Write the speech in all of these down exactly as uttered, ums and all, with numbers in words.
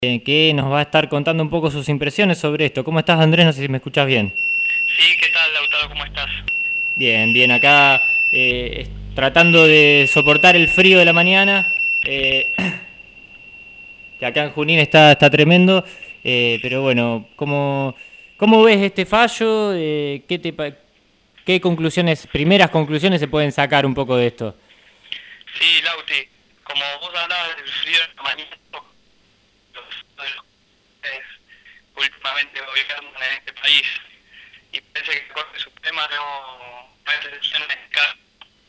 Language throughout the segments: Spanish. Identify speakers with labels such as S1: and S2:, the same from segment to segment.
S1: eh, que nos va a estar contando un poco sus impresiones sobre esto. ¿Cómo estás, Andrés? No sé si me escuchas bien.
S2: Sí, ¿qué tal, Lautaro? ¿Cómo estás?
S1: Bien, bien, acá eh, tratando de soportar el frío de la mañana, eh, que acá en Junín está, está tremendo, eh, pero bueno, ¿cómo, cómo ves este fallo? Eh, ¿qué, te, ¿Qué conclusiones, primeras conclusiones se pueden sacar un poco de esto?
S2: Sí, Lauti, como vos hablabas del frío de la mañana, los, los es, últimamente gobiernan en este país y parece que la Corte Suprema no, no es excepción en este caso.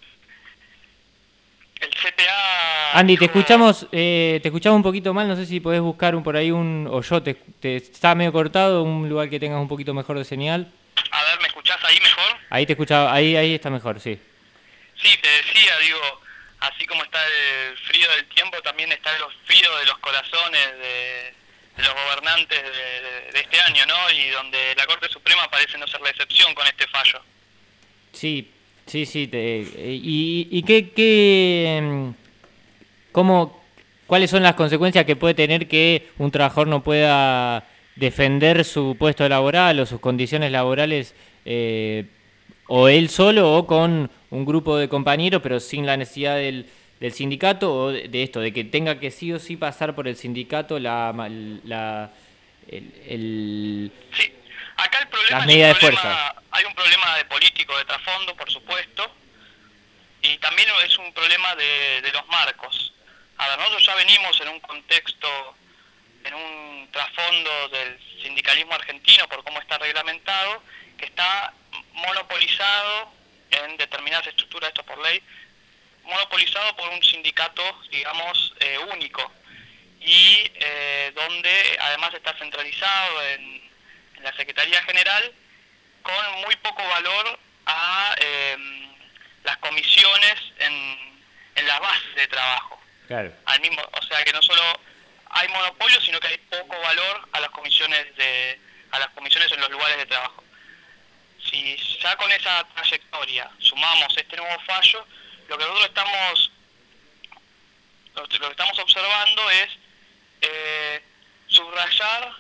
S2: El C T A
S1: Andy, te
S2: dijo,
S1: escuchamos, eh, te escuchamos un poquito mal, no sé si podés buscar un, por ahí un, o yo te, te está medio cortado, un lugar que tengas un poquito mejor de señal.
S2: a ver, ¿me escuchás ahí mejor?
S1: Ahí te escuchaba, ahí, ahí está mejor, sí.
S2: Sí, te decía, digo, así como está el frío del tiempo, también está el frío de los corazones de, de los gobernantes de, de, de este año, ¿no? Y donde la Corte Suprema parece no ser la excepción con este fallo.
S1: Sí, sí, sí. Te, eh, y, ¿Y qué, qué, em, cómo, cuáles son las consecuencias que puede tener que un trabajador no pueda defender su puesto laboral o sus condiciones laborales, eh, o él solo o con un grupo de compañeros, pero sin la necesidad del, del sindicato, o de, de esto, de que tenga que sí o sí pasar por el sindicato la, la, el, el-
S2: Sí, acá el
S1: las
S2: problema es un
S1: medidas de fuerza?
S2: problema, hay un problema de político de trasfondo, por supuesto, y también es un problema de, de los marcos. A ver, nosotros ya venimos en un contexto, en un trasfondo del sindicalismo argentino por cómo está reglamentado, que está monopolizado en determinadas estructuras, esto por ley, monopolizado por un sindicato, digamos, eh, único, y eh, donde además está centralizado en, en la Secretaría General, con muy poco valor a eh, las comisiones en, en las bases de trabajo.
S1: Claro.
S2: Al mismo, o sea que no solo hay monopolio, sino que hay poco valor a las comisiones de a las comisiones en los lugares de trabajo. Si ya con esa trayectoria sumamos este nuevo fallo, lo que nosotros estamos lo que estamos observando es eh, subrayar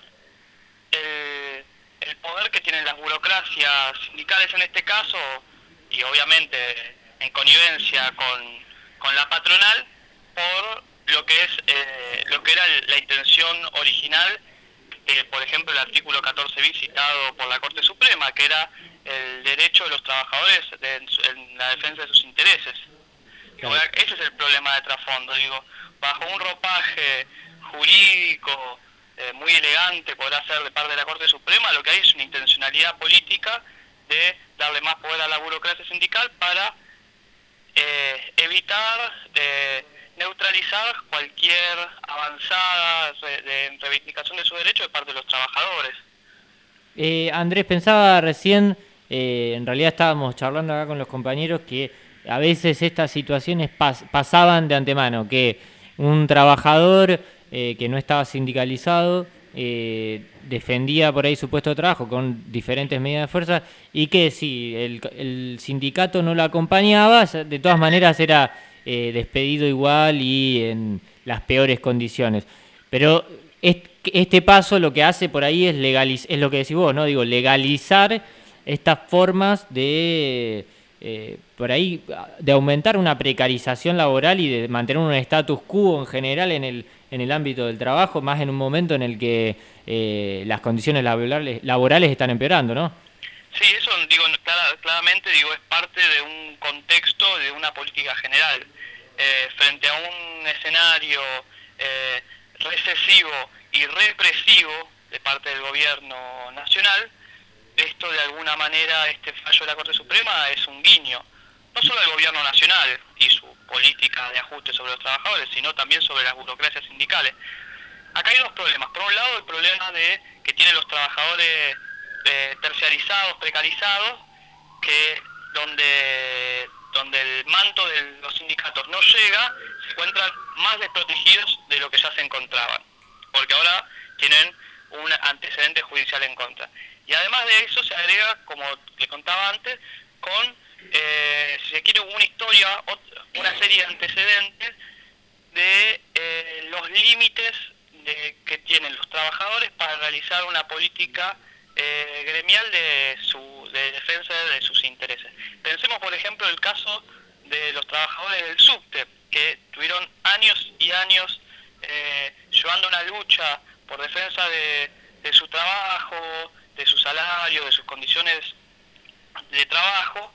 S2: el, el poder que tienen las burocracias sindicales en este caso, y obviamente en connivencia con, con la patronal, por lo que es eh, lo que era la intención original, eh, por ejemplo el artículo catorce bis citado por la Corte Suprema, que era el derecho de los trabajadores de, en la defensa de sus intereses. Digo,
S1: Claro.
S2: ese es el problema de trasfondo, digo, bajo un ropaje jurídico eh, muy elegante podrá ser de parte de la Corte Suprema, lo que hay es una intencionalidad política de darle más poder a la burocracia sindical para eh, evitar eh, neutralizar cualquier avanzada de, de reivindicación de sus derechos de parte de los trabajadores.
S1: Eh, Andrés, pensaba recién, eh, en realidad estábamos charlando acá con los compañeros, que a veces estas situaciones pas pasaban de antemano, que un trabajador eh, que no estaba sindicalizado eh, defendía por ahí su puesto de trabajo con diferentes medidas de fuerza, y que si el, el sindicato no lo acompañaba, de todas maneras era eh, despedido igual y en las peores condiciones. Pero este paso lo que hace por ahí es legalizar, es lo que decís vos, ¿no? Digo, legalizar estas formas de, eh, por ahí, de aumentar una precarización laboral y de mantener un status quo en general en el, en el ámbito del trabajo, más en un momento en el que eh, las condiciones laborales, laborales están empeorando, ¿no?
S2: Sí, eso digo clara, claramente digo es parte de un contexto de una política general eh, frente a un escenario eh, recesivo y represivo de parte del gobierno nacional. Esto de alguna manera, este fallo de la Corte Suprema es un guiño, no solo del gobierno nacional y su política de ajuste sobre los trabajadores, sino también sobre las burocracias sindicales. Acá hay dos problemas. Por un lado, el problema de que tienen los trabajadores eh, terciarizados, precarizados, que donde donde el manto de los sindicatos no llega, se encuentran más desprotegidos de lo que ya se encontraban, porque ahora tienen un antecedente judicial en contra. Y además de eso se agrega, como le contaba antes, con, eh, si se quiere, una historia, una serie de antecedentes de eh, los límites de, que tienen los trabajadores para realizar una política eh, gremial de, su, de defensa de sus intereses. Pensemos, por ejemplo, el caso de los trabajadores del subte, que tuvieron años y años eh, llevando una lucha por defensa de, de su trabajo, de su salario, de sus condiciones de trabajo,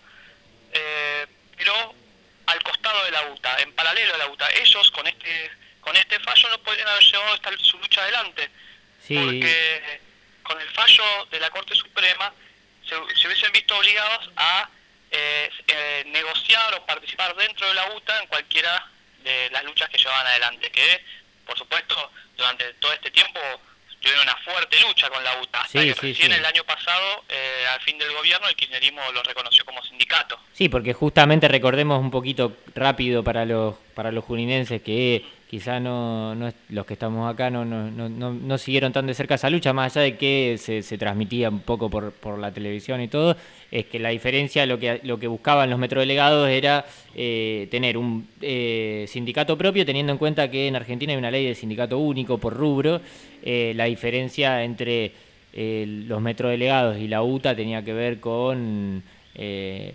S2: eh, pero al costado de la U T A, en paralelo a la U T A. Ellos con este con este fallo no podrían haber llevado esta, su lucha adelante, sí. Porque con el fallo de la Corte Suprema se, se hubiesen visto obligados a eh, eh, negociar o participar dentro de la U T A en cualquiera de las luchas que llevaban adelante, que por supuesto durante todo este tiempo tuvieron una fuerte lucha con la U T A, hasta
S1: sí,
S2: que
S1: sí,
S2: recién
S1: sí.
S2: el año pasado, eh, al fin del gobierno, el kirchnerismo lo reconoció como sindicato.
S1: Sí, porque justamente recordemos un poquito rápido para los para los juninenses que quizá no, no los que estamos acá no, no, no, no, no siguieron tan de cerca esa lucha, más allá de que se, se transmitía un poco por, por la televisión y todo, es que la diferencia, lo que lo que buscaban los metrodelegados era eh, tener un eh, sindicato propio, teniendo en cuenta que en Argentina hay una ley de sindicato único por rubro. Eh, la diferencia entre eh, los metrodelegados y la U T A tenía que ver con... Eh,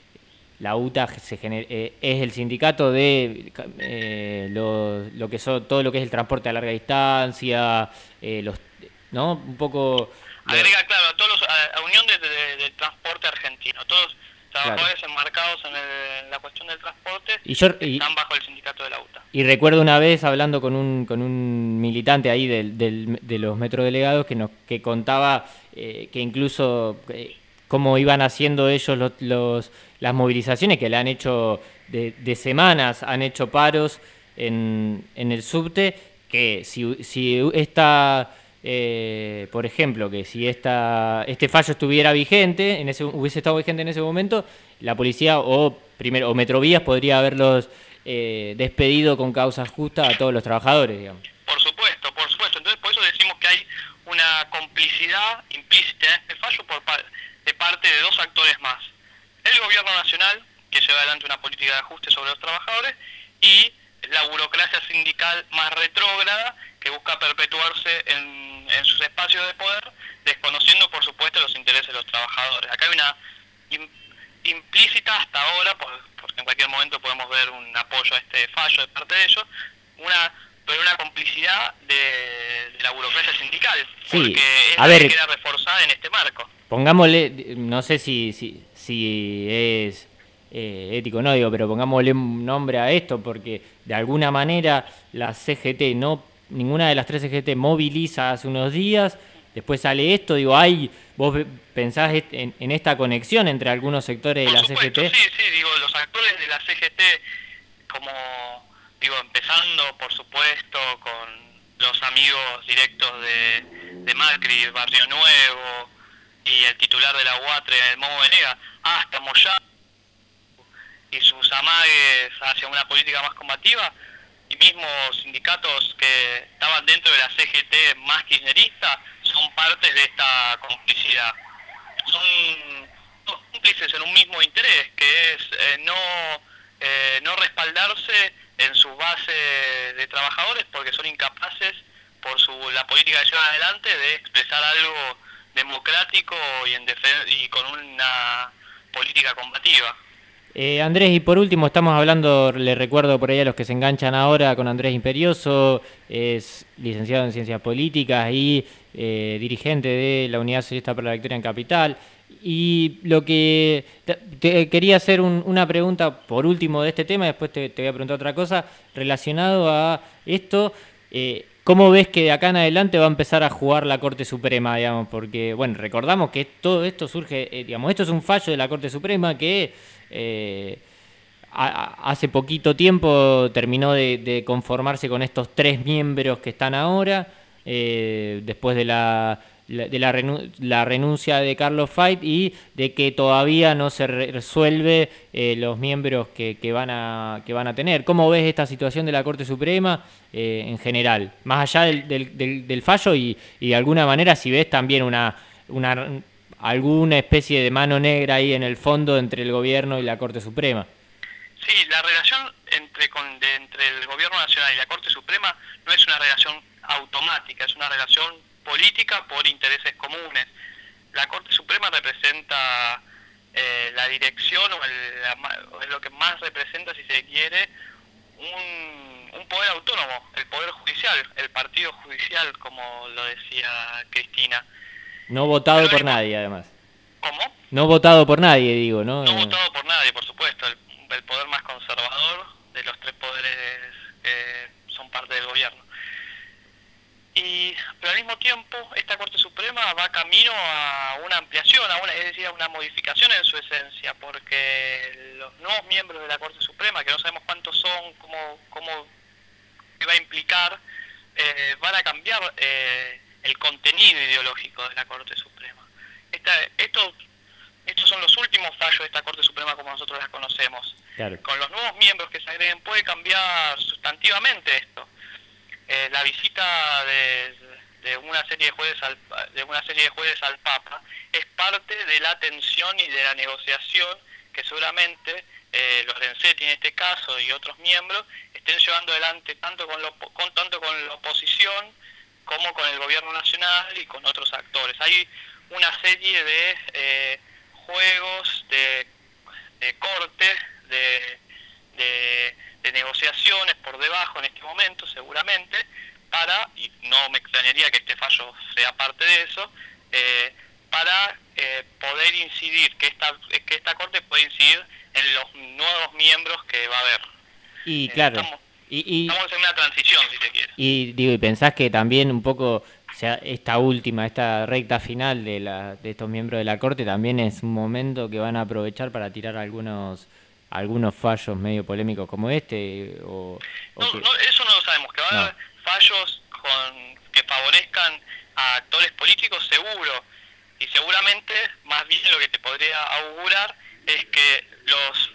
S1: la U T A se gener, eh, es el sindicato de eh, lo, lo que son todo lo que es el transporte a larga distancia, eh, los, ¿no? Un poco...
S2: Agrega, lo... claro, a todos los, a, a Unión de, de, de Transporte Argentino, todos trabajadores claro. enmarcados en, el, en la cuestión del transporte
S1: y yo, y,
S2: están bajo el sindicato de la U T A.
S1: Y recuerdo una vez hablando con un con un militante ahí del, del, de los metrodelegados que nos que contaba eh, que incluso eh, cómo iban haciendo ellos los, los las movilizaciones que le han hecho de, de semanas, han hecho paros en, en el subte, que si, si esta, eh, por ejemplo, que si esta, este fallo estuviera vigente, en ese, hubiese estado vigente en ese momento, la policía o primero o Metrovías podría haberlos eh, despedido con causa justa a todos los trabajadores, digamos.
S2: Por supuesto, por supuesto. Entonces por eso decimos que hay una complicidad implícita en este fallo por de parte de dos actores más. El gobierno nacional, que lleva adelante una política de ajuste sobre los trabajadores, y la burocracia sindical más retrógrada, que busca perpetuarse en, en sus espacios de poder, desconociendo por supuesto los intereses de los trabajadores. Acá hay una im, implícita hasta ahora, por, porque en cualquier momento podemos ver un apoyo a este fallo de parte de ellos, una pero una complicidad de, de la burocracia sindical,
S1: sí,
S2: porque es
S1: a
S2: la
S1: ver,
S2: que queda reforzada en este marco.
S1: Pongámosle, no sé si, si, si es eh, ético o no, digo, pero pongámosle un nombre a esto, porque de alguna manera la C G T, no, ninguna de las tres C G T moviliza hace unos días, después sale esto, digo, hay, vos pensás en, en esta conexión entre algunos sectores de
S2: Por
S1: la
S2: supuesto,
S1: C G T.
S2: Sí, sí, digo, los actores de la C G T, como, digo, empezando, por supuesto, con los amigos directos de, de Macri, Barrio Nuevo, y el titular de la U A T R E, el Momo Venega, hasta Moyano y sus amagues hacia una política más combativa, y mismos sindicatos que estaban dentro de la C G T más kirchnerista, son partes de esta complicidad. Son cómplices en un mismo interés, que es eh, no, eh, no respaldarse en su base de trabajadores, porque son incapaces, por su la política que llevan adelante, de expresar algo democrático y, en defen y con una política combativa.
S1: Eh, Andrés, y por último estamos hablando, le recuerdo por ahí a los que se enganchan ahora, con Andrés Imperioso, es licenciado en Ciencias Políticas y eh, dirigente de la Unidad Socialista para la Victoria en Capital. Y lo que te, te quería hacer un, una pregunta por último de este tema, y después te, te voy a preguntar otra cosa relacionado a esto. Eh, ¿Cómo ves que de acá en adelante va a empezar a jugar la Corte Suprema, digamos? Porque, bueno, recordamos que todo esto surge, eh, digamos, esto es un fallo de la Corte Suprema que eh, a, hace poquito tiempo terminó de, de conformarse con estos tres miembros que están ahora, eh, después de la... de la, renu la renuncia de Carlos Fait y de que todavía no se resuelve eh, los miembros que, que, van a, que van a tener. ¿Cómo ves esta situación de la Corte Suprema eh, en general? Más allá del, del, del, del fallo y, y de alguna manera si ves también una, una alguna especie de mano negra ahí en el fondo entre el gobierno y la Corte Suprema.
S2: Sí, la relación entre, con, de, entre el Gobierno Nacional y la Corte Suprema no es una relación automática, es una relación política por intereses comunes. La Corte Suprema representa eh, la dirección, o, el, la, o es lo que más representa, si se quiere, un, un poder autónomo, el Poder Judicial, el Partido Judicial, como lo decía Cristina.
S1: No votado
S2: Pero
S1: por
S2: hay,
S1: nadie, además.
S2: ¿Cómo?
S1: No votado por nadie, digo, ¿no?
S2: No votado por nadie, por supuesto, el, el poder más conservador de los tres poderes que son parte del gobierno. Y, pero al mismo tiempo, esta Corte Suprema va camino a una ampliación, a una, es decir, a una modificación en su esencia, porque los nuevos miembros de la Corte Suprema, que no sabemos cuántos son, cómo, cómo va a implicar, eh, van a cambiar eh, el contenido ideológico de la Corte Suprema. Esta, esto, estos son los últimos fallos de esta Corte Suprema como nosotros las conocemos.
S1: Claro.
S2: Con los nuevos miembros que se agreguen puede cambiar sustantivamente esto. Eh, la visita de, de una serie de jueces al, de una serie de jueces al Papa es parte de la tensión y de la negociación que seguramente eh, los Renzetti en este caso y otros miembros estén llevando adelante tanto con, lo, con tanto con la oposición como con el gobierno nacional y con otros actores. Hay una serie de eh, juegos de, de corte, de, de de negociaciones por debajo en este momento seguramente para, y no me extrañaría que este fallo sea parte de eso, eh, para eh, poder incidir, que esta, que esta Corte pueda incidir en los nuevos miembros que va a haber.
S1: Y
S2: Eh,
S1: claro,
S2: estamos,
S1: y, y,
S2: estamos en una transición, si se quiere.
S1: y digo, y pensás que también un poco, o sea, esta última, esta recta final de, la, de estos miembros de la Corte también es un momento que van a aprovechar para tirar algunos algunos fallos medio polémicos como este o, o
S2: no,
S1: que...
S2: no, eso no lo sabemos, que va
S1: no.
S2: a haber fallos con, que favorezcan a actores políticos seguro, y seguramente más bien lo que te podría augurar es que los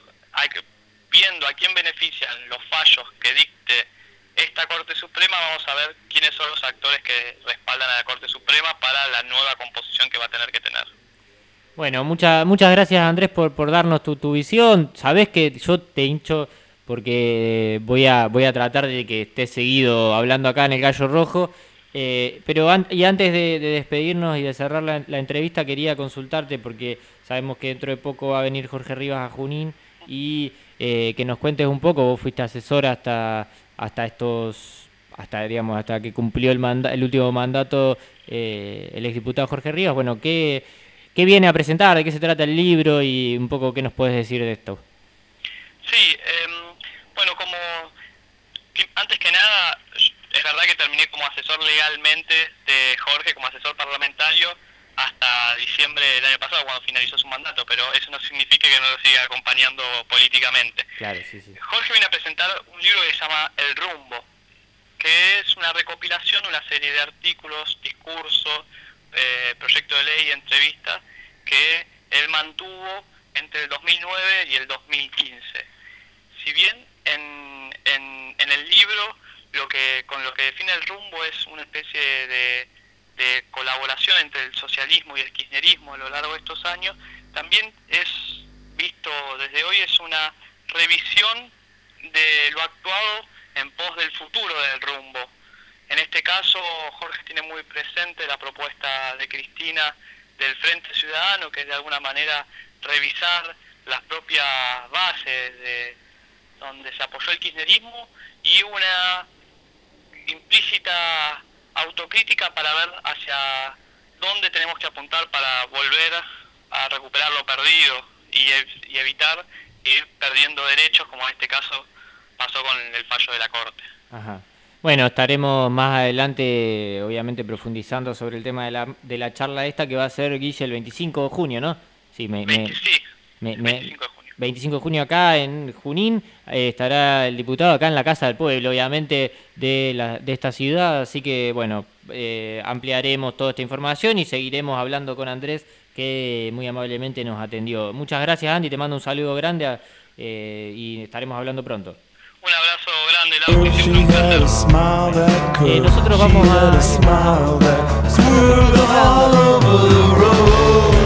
S2: viendo a quién benefician los fallos que dicte esta Corte Suprema, vamos a ver quiénes son los actores que respaldan a la Corte Suprema para la nueva composición que va a tener que tener.
S1: Bueno, muchas muchas gracias Andrés por, por darnos tu, tu visión. Sabés que yo te hincho porque voy a voy a tratar de que estés seguido hablando acá en el Gallo Rojo. Eh, pero an y antes de, de despedirnos y de cerrar la, la entrevista quería consultarte porque sabemos que dentro de poco va a venir Jorge Rivas a Junín y eh, que nos cuentes un poco. Vos fuiste asesora hasta hasta estos hasta digamos hasta que cumplió el manda el último mandato eh, el exdiputado Jorge Rivas. Bueno, ¿qué ¿Qué viene a presentar? ¿De qué se trata el libro? Y un poco, ¿qué nos puedes decir de esto?
S2: Sí, eh, bueno, como antes que nada, es verdad que terminé como asesor legalmente de Jorge, como asesor parlamentario, hasta diciembre del año pasado, cuando finalizó su mandato, pero eso no significa que no lo siga acompañando políticamente.
S1: Claro, sí, sí.
S2: Jorge viene a presentar un libro que se llama El Rumbo, que es una recopilación, una serie de artículos, discursos, Eh, proyecto de ley y entrevistas que él mantuvo entre el dos mil nueve y el dos mil quince. Si bien en, en, en el libro lo que con lo que define el rumbo es una especie de, de colaboración entre el socialismo y el kirchnerismo a lo largo de estos años, también es visto desde hoy es una revisión de lo actuado en pos del futuro del rumbo. En este caso, Jorge tiene muy presente la propuesta de Cristina del Frente Ciudadano, que es de alguna manera revisar las propias bases de donde se apoyó el kirchnerismo y una implícita autocrítica para ver hacia dónde tenemos que apuntar para volver a recuperar lo perdido y, y evitar ir perdiendo derechos, como en este caso pasó con el fallo de la Corte.
S1: Ajá. Bueno, estaremos más adelante, obviamente, profundizando sobre el tema de la, de la charla esta que va a ser, Guille, el veinticinco de junio, ¿no? Sí, me,
S2: veinte,
S1: me,
S2: sí,
S1: me,
S2: veinticinco de junio.
S1: veinticinco de junio acá en Junín, eh, estará el diputado acá en la Casa del Pueblo, obviamente, de, la, de esta ciudad, así que, bueno, eh, ampliaremos toda esta información y seguiremos hablando con Andrés, que muy amablemente nos atendió. Muchas gracias, Andy, te mando un saludo grande a, eh, y estaremos hablando pronto.
S2: Un abrazo grande, Lau, y siempre un placer.
S1: Eh, nosotros vamos a...